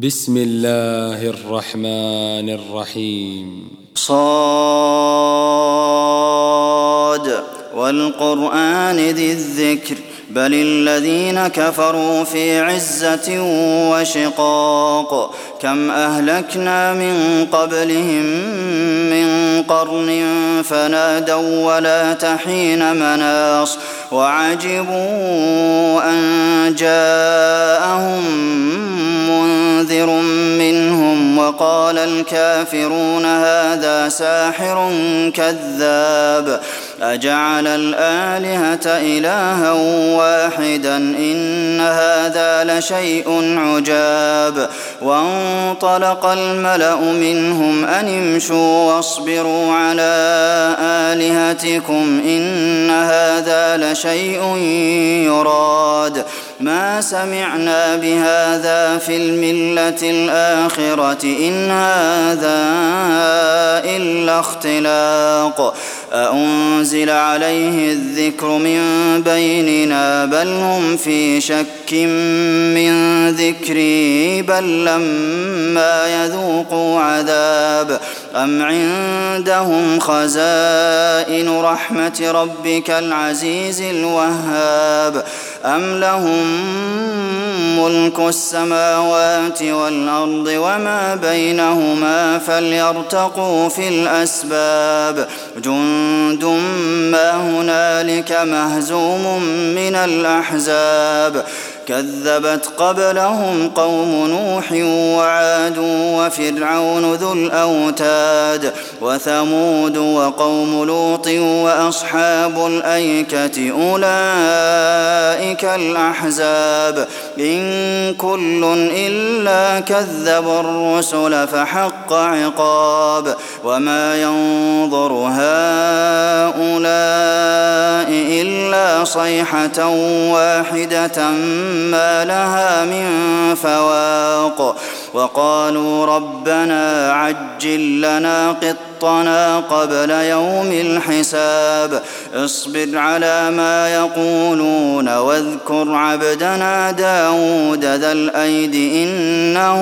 بسم الله الرحمن الرحيم. صاد والقرآن ذي الذكر بل الذين كفروا في عزة وشقاق كم أهلكنا من قبلهم من قرن فنادوا ولا تحين مناص وعجبوا أن جاءهم منذر منهم وقال الكافرون هذا ساحر كذاب أجعل الآلهة إلها واحدا إن هذا لشيء عجاب وانطلق الملأ منهم أن امشوا واصبروا على آلهتكم إن هذا لشيء يراد ما سمعنا بهذا في الملة الآخرة إن هذا إلا اختلاق أأنزل عليه الذكر من بيننا بل هم في شك من ذكري بل لما يذوقوا عذاب أم عندهم خزائن رحمة ربك العزيز الوهاب أم لهم ملك السماوات والأرض وما بينهما فليرتقوا في الأسباب جند ما هنالك مهزوم من الأحزاب كذبت قبلهم قوم نوح وعاد وفرعون ذو الأوتاد وثمود وقوم لوط وأصحاب الأيكة أولئك الأحزاب إن كل إلا كذب الرسل فحق عقاب وما ينظر هؤلاء إلا صيحة واحدة ما لها من فواق وقالوا ربنا عجل لنا قطنا قبل يوم الحساب اصبر على ما يقولون واذكر عبدنا داود ذا الأيد إنه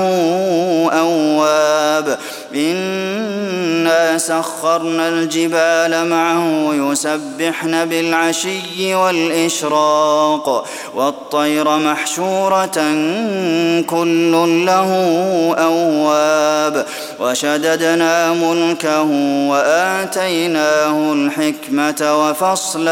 أواب إنا سخرنا الجبال معه يسبحن بالعشي والإشراق والطير محشورة كل له أواب وشددنا ملكه وآتيناه الحكمة وفصل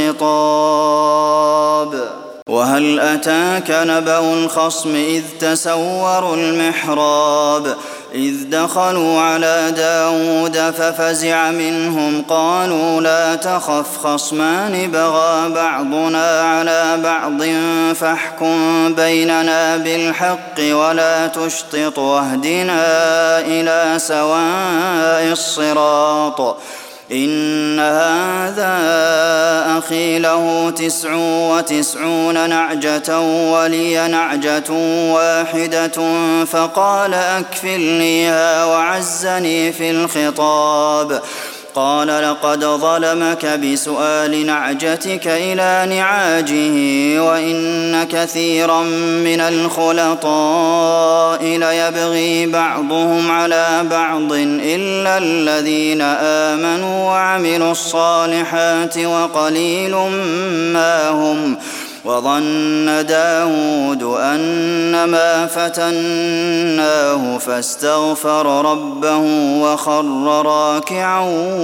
الخطاب وهل أتاك نبأ الخصم إذ تسوروا المحراب إذ دخلوا على داود ففزع منهم قالوا لا تخف خصمان بغى بعضنا على بعض فاحكم بيننا بالحق ولا تشطط واهدنا إلى سواء الصراط إن هذا أخي له 99 نعجة ولي نعجة واحدة فقال أكفلنيها وعزني في الخطاب قال لقد ظلمك بسؤال نعجتك إلى نعاجه وإن كثيرا من الخلطاء ليبغي بعضهم على بعض إلا الذين آمنوا وعملوا الصالحات وقليل ما هم وظن داود أنما فتناه فاستغفر ربه وخر راكعا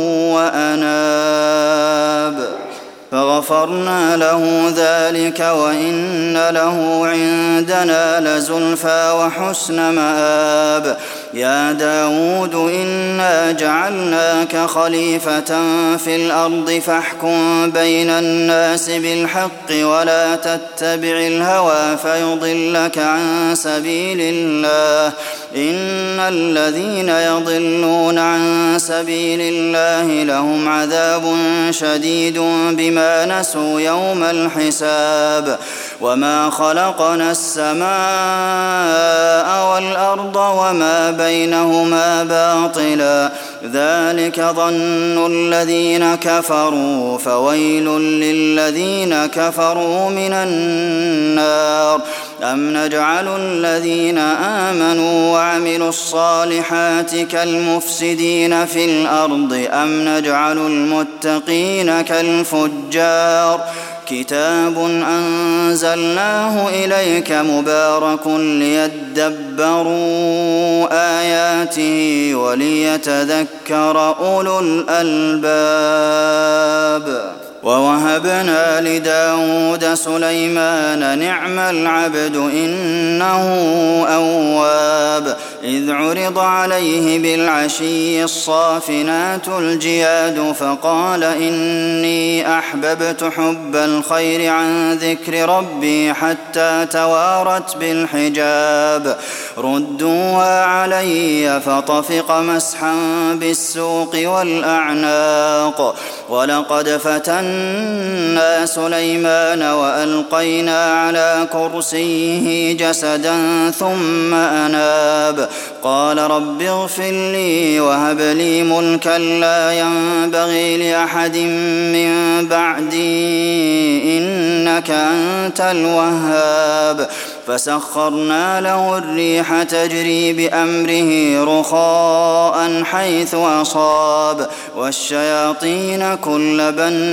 وأناب فغفرنا له ذلك وإن له عندنا لزلفى وحسن مآب يا داود إنا جعلناك خليفة في الأرض فاحكم بين الناس بالحق ولا تتبع الهوى فيضلك عن سبيل الله إن الذين يضلون عن سبيل الله لهم عذاب شديد بما نسوا يوم الحساب وما خلقنا السماء والأرض وما بينهما باطلا ذلك ظن الذين كفروا فويل للذين كفروا من النار أم نجعل الذين آمنوا وعملوا الصالحات كالمفسدين في الأرض أم نجعل المتقين كالفجار كتاب أنزلناه إليك مبارك ليدبروا آياته وليتذكر أولو الألباب ووهبنا لداود سليمان نعم العبد إنه أواب إذ عرض عليه بالعشي الصافنات الجياد فقال إني أحببت حب الخير عن ذكر ربي حتى توارت بالحجاب ردوها علي فطفق مسحا بالسوق والأعناق ولقد فتنا سليمان وألقينا على كرسيه جسدا ثم أناب قال رب اغفر لي وهب لي ملكا لا ينبغي لأحد من بعدي إنك أنت الوهاب فسخرنا له الريح تجري بأمره رخاء حيث أصاب والشياطين كل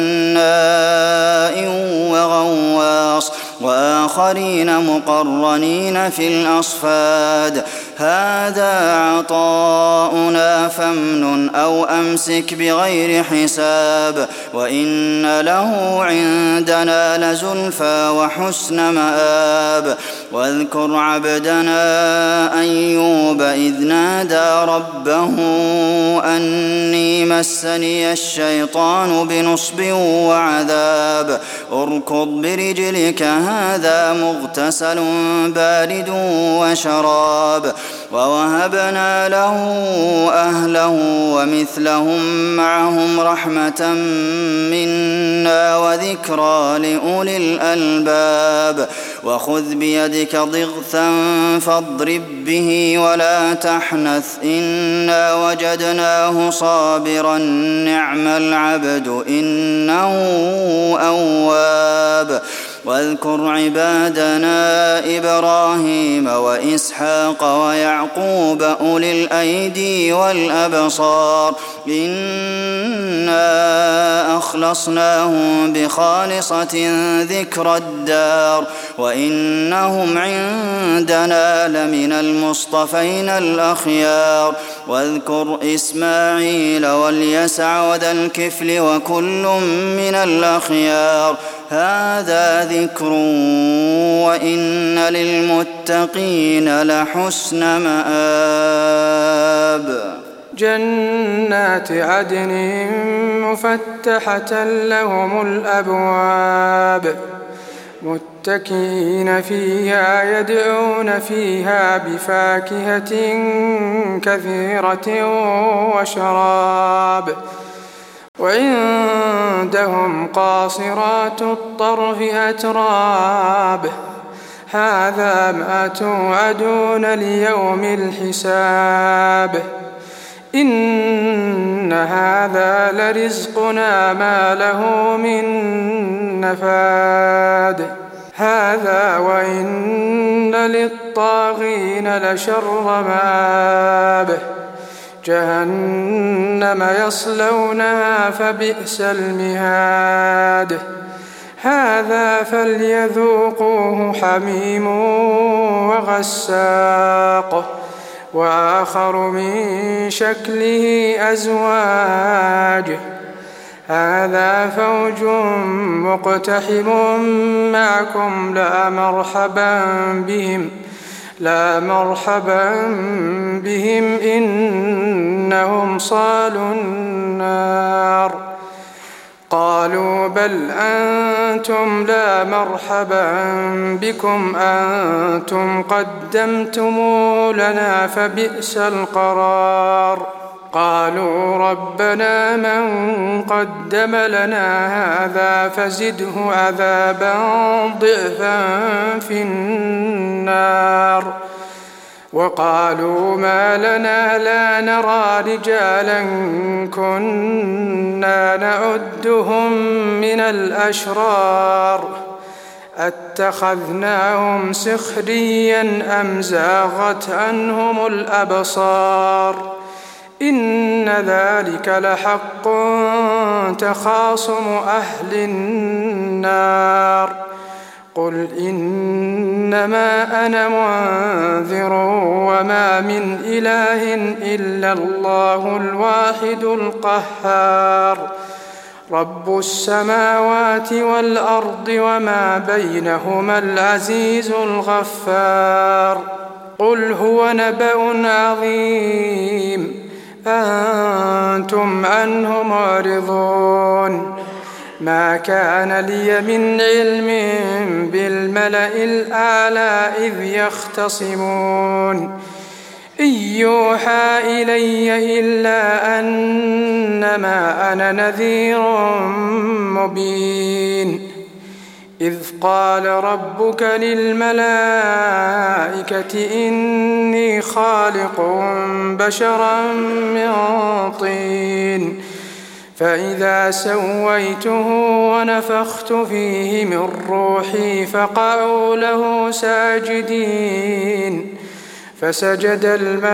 بناء وغواص وآخرين مقرنين في الأصفاد هذا عطاؤنا فامنن أو أمسك بغير حساب وإن له عندنا لزلفى وحسن مآب واذكر عبدنا أيوب إذ نادى ربه أني مسني الشيطان بنصب وعذاب اركض برجلك هذا مغتسل بارد وشراب ووهبنا له أهله ومثلهم معهم رحمة منا وذكرى لأولي الألباب وخذ بيدك ضغثا فاضرب به ولا تحنث إنا وجدناه صابرا نعم العبد إنه أواب واذكر عبادنا إبراهيم وإسحاق ويعقوب أولي الأيدي والأبصار إنا أخلصناهم بخالصة ذكر الدار وإنهم عندنا لمن المصطفين الأخيار واذكر إسماعيل واليسع وذا الكفل وكل من الأخيار هذا ذكر وإن للمتقين لحسن مآب جنات عدن مفتحة لهم الأبواب متكئين فيها يدعون فيها بفاكهة كثيرة وشراب وعندهم قاصرات الطرف أتراب هذا ما توعدون ليوم الحساب إن هذا لرزقنا ما له من نفاد هذا وإن للطاغين لشر مآب جهنم يصلونها فبئس المهاد هذا فليذوقوه حميم وغساق وآخر من شكله أزواج هذا فوج مقتحم معكم لا مرحبا بهم إنهم صالوا النار قالوا بل أنتم لا مرحبا بكم أنتم قدمتموه لنا فبئس القرار قالوا ربنا من قدم لنا هذا فزده عذابا ضعفا في النار وقالوا ما لنا لا نرى رجالا كنا نعدهم من الأشرار أتخذناهم سخريا أم زاغت عنهم الأبصار إن ذلك لحق تخاصم أهل النار قل إنما أنا منذر وما من إله إلا الله الواحد القهار رب السماوات والأرض وما بينهما العزيز الغفار قل هو نبأ عظيم أنتم عنه معرضون ما كان لي من علم بالملأ الأعلى إذ يختصمون إن يوحى إلي إلا أنما أنا نذير مبين إذ قال ربك للملائكة إني خالق بشرا من طين فإذا سويته ونفخت فيه من روحي فقعوا له ساجدين فسجد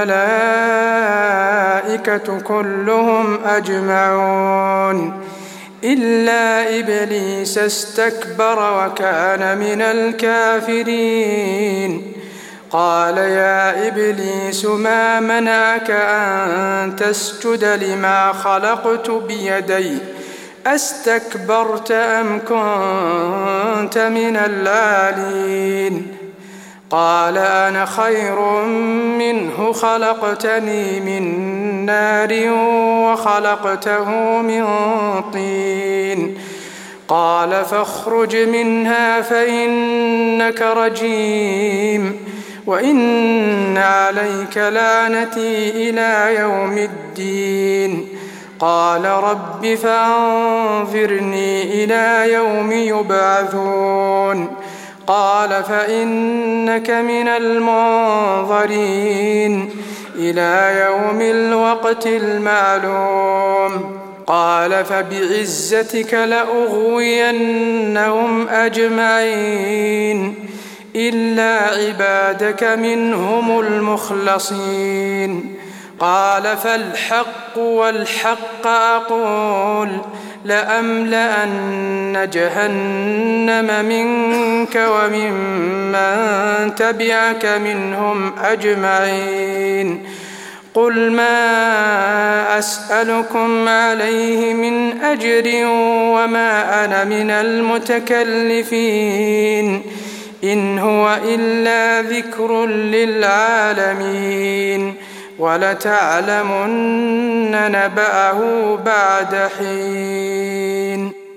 الملائكة كلهم أجمعون إلا إبليس استكبر وكان من الكافرين قال يا إبليس ما منعك أن تسجد لما خلقت بيدي أستكبرت أم كنت من العالين قال أنا خير منه خلقتني من نار وخلقته من طين قال فاخرج منها فإنك رجيم وإن عليك لعنتي إلى يوم الدين قال رب فأنظرني إلى يوم يبعثون قال فإنك من المنظرين إلى يوم الوقت المعلوم قال فبعزتك لأغوينهم أجمعين إلا عبادك منهم المخلصين قال فالحق والحق أقول لأملأن جهنم منك وممن تبعك منهم أجمعين قل ما أسألكم عليه من أجر وما أنا من المتكلفين إن هو إلا ذكر للعالمين ولتعلمن نبأه بعد حين